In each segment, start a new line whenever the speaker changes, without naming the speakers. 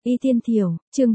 Y Tiên Thiểu, chương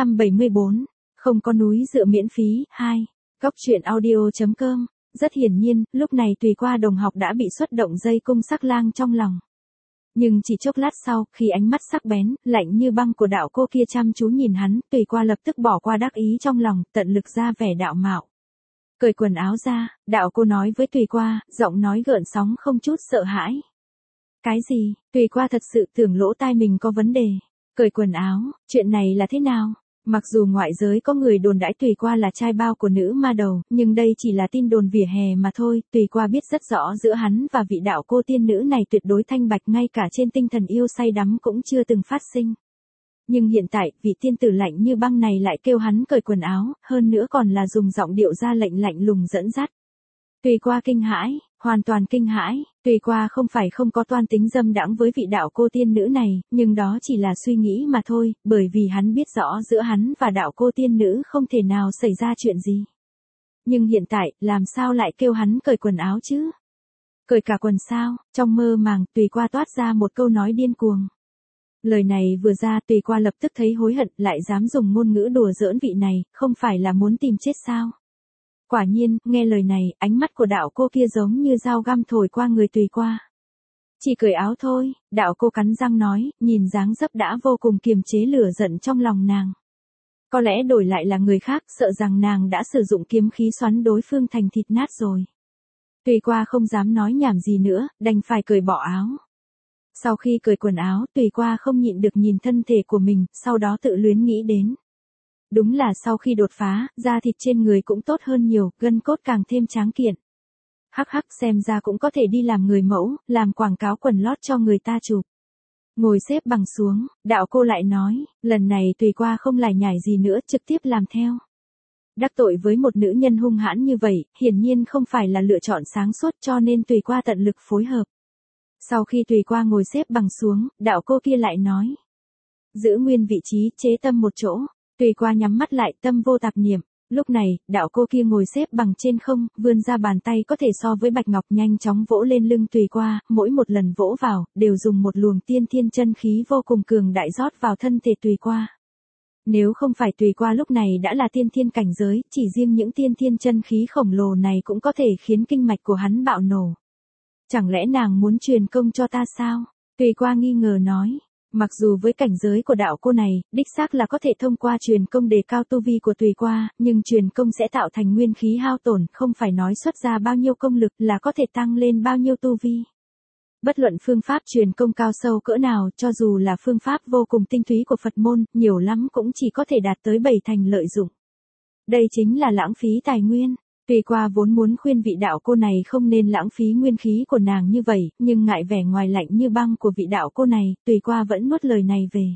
474, không có núi dựa miễn phí, 2. Góc truyện audio.com. Rất hiển nhiên, lúc này Tùy Qua đồng học đã bị xuất động dây cung sắc lang trong lòng. Nhưng chỉ chốc lát sau, khi ánh mắt sắc bén, lạnh như băng của đạo cô kia chăm chú nhìn hắn, Tùy Qua lập tức bỏ qua đắc ý trong lòng, tận lực ra vẻ đạo mạo. Cởi quần áo ra, đạo cô nói với Tùy Qua, giọng nói gợn sóng không chút sợ hãi. Cái gì? Tùy Qua thật sự tưởng lỗ tai mình có vấn đề. Cởi quần áo, chuyện này là thế nào? Mặc dù ngoại giới có người đồn đãi Tùy Qua là trai bao của nữ ma đầu, nhưng đây chỉ là tin đồn vỉa hè mà thôi. Tùy Qua biết rất rõ giữa hắn và vị đạo cô tiên nữ này tuyệt đối thanh bạch, ngay cả trên tinh thần yêu say đắm cũng chưa từng phát sinh. Nhưng hiện tại, vị tiên tử lạnh như băng này lại kêu hắn cởi quần áo, hơn nữa còn là dùng giọng điệu ra lệnh lạnh lùng dẫn dắt. Tùy Qua kinh hãi, hoàn toàn kinh hãi. Tùy Qua không phải không có toan tính dâm đãng với vị đạo cô tiên nữ này, nhưng đó chỉ là suy nghĩ mà thôi, bởi vì hắn biết rõ giữa hắn và đạo cô tiên nữ không thể nào xảy ra chuyện gì. Nhưng hiện tại, làm sao lại kêu hắn cởi quần áo chứ? Cởi cả quần sao? Trong mơ màng, Tùy Qua toát ra một câu nói điên cuồng. Lời này vừa ra, Tùy Qua lập tức thấy hối hận, lại dám dùng ngôn ngữ đùa giỡn vị này, không phải là muốn tìm chết sao? Quả nhiên, nghe lời này, ánh mắt của đạo cô kia giống như dao găm thổi qua người Tùy Qua. Chỉ cởi áo thôi, đạo cô cắn răng nói, nhìn dáng dấp đã vô cùng kiềm chế lửa giận trong lòng nàng. Có lẽ đổi lại là người khác, sợ rằng nàng đã sử dụng kiếm khí xoắn đối phương thành thịt nát rồi. Tùy Qua không dám nói nhảm gì nữa, đành phải cởi bỏ áo. Sau khi cởi quần áo, Tùy Qua không nhịn được nhìn thân thể của mình, sau đó tự luyến nghĩ đến. Đúng là sau khi đột phá, da thịt trên người cũng tốt hơn nhiều, gân cốt càng thêm tráng kiện. Hắc hắc, xem ra cũng có thể đi làm người mẫu, làm quảng cáo quần lót cho người ta chụp. Ngồi xếp bằng xuống, đạo cô lại nói, lần này Tùy Qua không lải nhải gì nữa, trực tiếp làm theo. Đắc tội với một nữ nhân hung hãn như vậy, hiển nhiên không phải là lựa chọn sáng suốt, cho nên Tùy Qua tận lực phối hợp. Sau khi Tùy Qua ngồi xếp bằng xuống, đạo cô kia lại nói. Giữ nguyên vị trí, chế tâm một chỗ. Tùy Qua nhắm mắt lại, tâm vô tạp niệm. Lúc này, đạo cô kia ngồi xếp bằng trên không, vươn ra bàn tay có thể so với bạch ngọc, nhanh chóng vỗ lên lưng Tùy Qua, mỗi một lần vỗ vào, đều dùng một luồng tiên thiên chân khí vô cùng cường đại rót vào thân thể Tùy Qua. Nếu không phải Tùy Qua lúc này đã là tiên thiên cảnh giới, chỉ riêng những tiên thiên chân khí khổng lồ này cũng có thể khiến kinh mạch của hắn bạo nổ. Chẳng lẽ nàng muốn truyền công cho ta sao? Tùy Qua nghi ngờ nói. Mặc dù với cảnh giới của đạo cô này, đích xác là có thể thông qua truyền công đề cao tu vi của Tùy Qua, nhưng truyền công sẽ tạo thành nguyên khí hao tổn, không phải nói xuất ra bao nhiêu công lực là có thể tăng lên bao nhiêu tu vi. Bất luận phương pháp truyền công cao sâu cỡ nào, cho dù là phương pháp vô cùng tinh túy của Phật môn, nhiều lắm cũng chỉ có thể đạt tới 7 thành lợi dụng. Đây chính là lãng phí tài nguyên. Tùy Qua vốn muốn khuyên vị đạo cô này không nên lãng phí nguyên khí của nàng như vậy, nhưng ngại vẻ ngoài lạnh như băng của vị đạo cô này, Tùy Qua vẫn nuốt lời này về.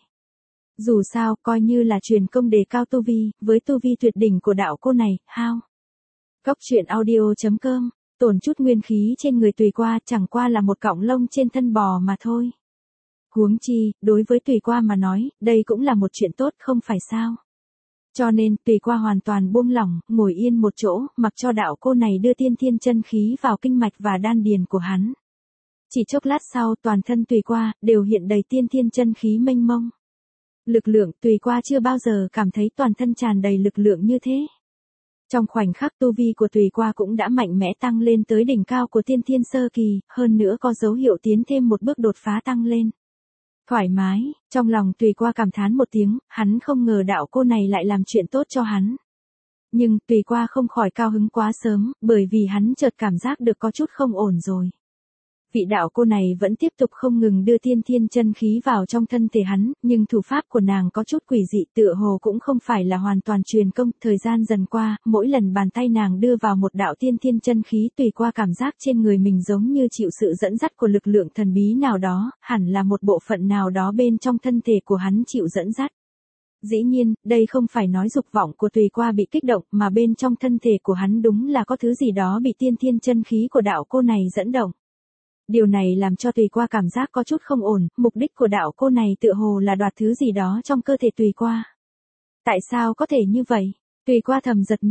Dù sao, coi như là truyền công đề cao tu vi, với tu vi tuyệt đỉnh của đạo cô này, hao. Góc truyện audio.com, tổn chút nguyên khí trên người Tùy Qua chẳng qua là một cọng lông trên thân bò mà thôi. Huống chi, đối với Tùy Qua mà nói, đây cũng là một chuyện tốt không phải sao. Cho nên, Tùy Qua hoàn toàn buông lỏng, ngồi yên một chỗ, mặc cho đạo cô này đưa tiên thiên chân khí vào kinh mạch và đan điền của hắn. Chỉ chốc lát sau, toàn thân Tùy Qua đều hiện đầy tiên thiên chân khí mênh mông. Lực lượng, Tùy Qua chưa bao giờ cảm thấy toàn thân tràn đầy lực lượng như thế. Trong khoảnh khắc tu vi của Tùy Qua cũng đã mạnh mẽ tăng lên tới đỉnh cao của tiên thiên sơ kỳ, hơn nữa có dấu hiệu tiến thêm một bước đột phá tăng lên. Thoải mái, trong lòng Tùy Qua cảm thán một tiếng, hắn không ngờ đạo cô này lại làm chuyện tốt cho hắn. Nhưng, Tùy Qua không khỏi cao hứng quá sớm, bởi vì hắn chợt cảm giác được có chút không ổn rồi. Vị đạo cô này vẫn tiếp tục không ngừng đưa tiên thiên chân khí vào trong thân thể hắn, nhưng thủ pháp của nàng có chút quỷ dị, tựa hồ cũng không phải là hoàn toàn truyền công. Thời gian dần qua, mỗi lần bàn tay nàng đưa vào một đạo tiên thiên chân khí, Tùy Qua cảm giác trên người mình giống như chịu sự dẫn dắt của lực lượng thần bí nào đó, hẳn là một bộ phận nào đó bên trong thân thể của hắn chịu dẫn dắt. Dĩ nhiên, đây không phải nói dục vọng của Tùy Qua bị kích động, mà bên trong thân thể của hắn đúng là có thứ gì đó bị tiên thiên chân khí của đạo cô này dẫn động. Điều này làm cho Tùy Qua cảm giác có chút không ổn, mục đích của đạo cô này tựa hồ là đoạt thứ gì đó trong cơ thể Tùy Qua. Tại sao có thể như vậy? Tùy Qua thầm giật mình,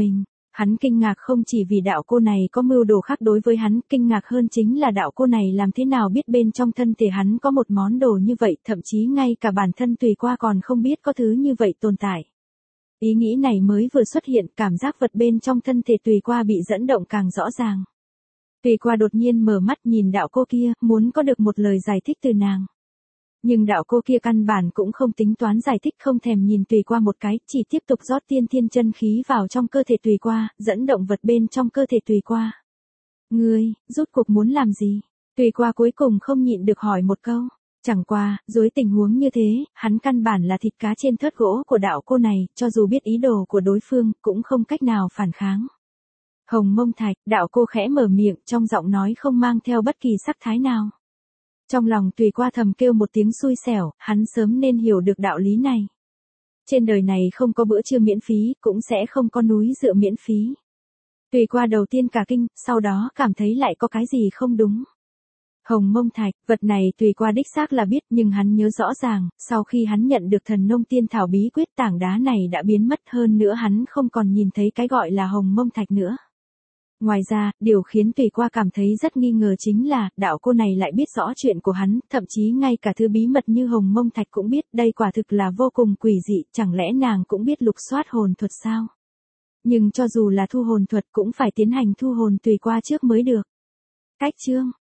Hắn kinh ngạc không chỉ vì đạo cô này có mưu đồ khác đối với hắn, kinh ngạc hơn chính là đạo cô này làm thế nào biết bên trong thân thể hắn có một món đồ như vậy, thậm chí ngay cả bản thân Tùy Qua còn không biết có thứ như vậy tồn tại. Ý nghĩ này mới vừa xuất hiện, cảm giác vật bên trong thân thể Tùy Qua bị dẫn động càng rõ ràng. Tùy Qua đột nhiên mở mắt nhìn đạo cô kia, muốn có được một lời giải thích từ nàng. Nhưng đạo cô kia căn bản cũng không tính toán giải thích, không thèm nhìn Tùy Qua một cái, chỉ tiếp tục rót tiên thiên chân khí vào trong cơ thể Tùy Qua, dẫn động vật bên trong cơ thể Tùy Qua. Ngươi, rốt cuộc muốn làm gì? Tùy Qua cuối cùng không nhịn được hỏi một câu. Chẳng qua, dưới tình huống như thế, hắn căn bản là thịt cá trên thớt gỗ của đạo cô này, cho dù biết ý đồ của đối phương, cũng không cách nào phản kháng. Hồng Mông Thạch, đạo cô khẽ mở miệng, trong giọng nói không mang theo bất kỳ sắc thái nào. Trong lòng Tùy Qua thầm kêu một tiếng xui xẻo, hắn sớm nên hiểu được đạo lý này. Trên đời này không có bữa trưa miễn phí, cũng sẽ không có núi dựa miễn phí. Tùy Qua đầu tiên cả kinh, sau đó cảm thấy lại có cái gì không đúng. Hồng Mông Thạch, vật này Tùy Qua đích xác là biết, nhưng hắn nhớ rõ ràng, sau khi hắn nhận được Thần Nông Tiên Thảo bí quyết, tảng đá này đã biến mất, hơn nữa hắn không còn nhìn thấy cái gọi là Hồng Mông Thạch nữa. Ngoài ra, điều khiến Tùy Qua cảm thấy rất nghi ngờ chính là, đạo cô này lại biết rõ chuyện của hắn, thậm chí ngay cả thứ bí mật như Hồng Mông Thạch cũng biết, đây quả thực là vô cùng quỷ dị, chẳng lẽ nàng cũng biết lục soát hồn thuật sao? Nhưng cho dù là thu hồn thuật cũng phải tiến hành thu hồn Tùy Qua trước mới được. Cách chương